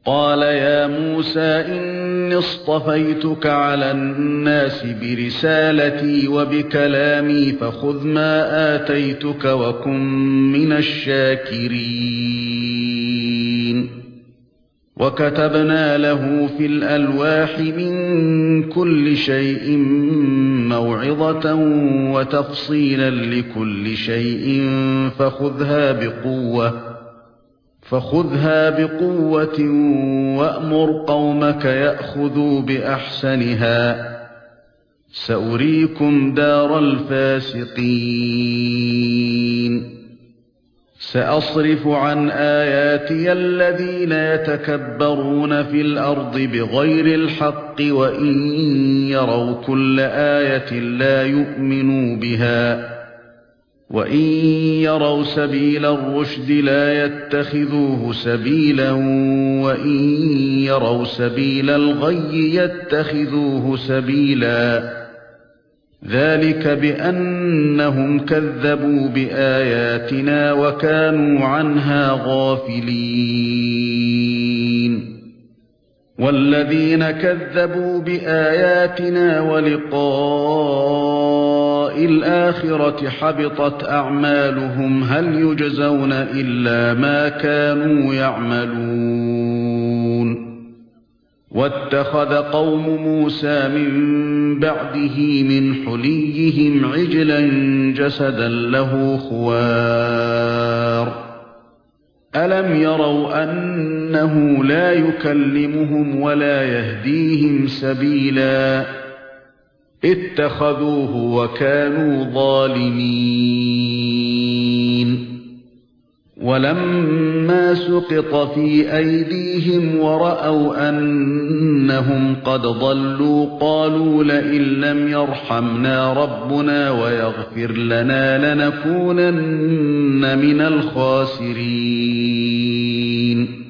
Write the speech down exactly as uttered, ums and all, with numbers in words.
قال يا موسى إني اصطفيتك على الناس برسالتي وبكلامي فخذ ما آتيتك وكن من الشاكرين وكتبنا له في الألواح من كل شيء موعظة وتفصيلا لكل شيء فخذها بقوة فخذها بقوة وأمر قومك يأخذوا بأحسنها سأريكم دار الفاسقين سأصرف عن آياتي الذين يتكبرون في الأرض بغير الحق وإن يروا كل آية لا يؤمنوا بها وَإِن يَرَوْا سَبِيلَ الرُّشْدِ لَا يَتَّخِذُوهُ سَبِيلًا وَإِن يَرَوْا سَبِيلَ الْغَيِّ يَتَّخِذُوهُ سَبِيلًا ذَلِكَ بِأَنَّهُمْ كَذَّبُوا بِآيَاتِنَا وَكَانُوا عَنْهَا غَافِلِينَ وَالَّذِينَ كَذَّبُوا بِآيَاتِنَا وَلِقَاءِ الْآخِرَةِ حَبِطَتْ أَعْمَالُهُمْ هَلْ يُجْزَوْنَ إِلَّا مَا كَانُوا يَعْمَلُونَ وَاتَّخَذَ قَوْمُ مُوسَى مِن بَعْدِهِ مِنْ حُلِيِّهِمْ عِجْلًا جَسَدًا لَّهُ خُوَارٌ أَلَمْ يَرَوْا أَنَّهُ لَا يُكَلِّمُهُمْ وَلَا يَهْدِيهِمْ سَبِيلًا اتَّخَذُوهُ وَكَانُوا ظَالِمِينَ وَلَمَّا سُقِطَ فِي أَيْدِيهِمْ وَرَأَوْا أَنَّهُمْ قَدْ ضَلُّوا قَالُوا لَئِن لَّمْ يَرْحَمْنَا رَبُّنَا وَيَغْفِرْ لَنَا لَنَكُونَنَّ مِنَ الْخَاسِرِينَ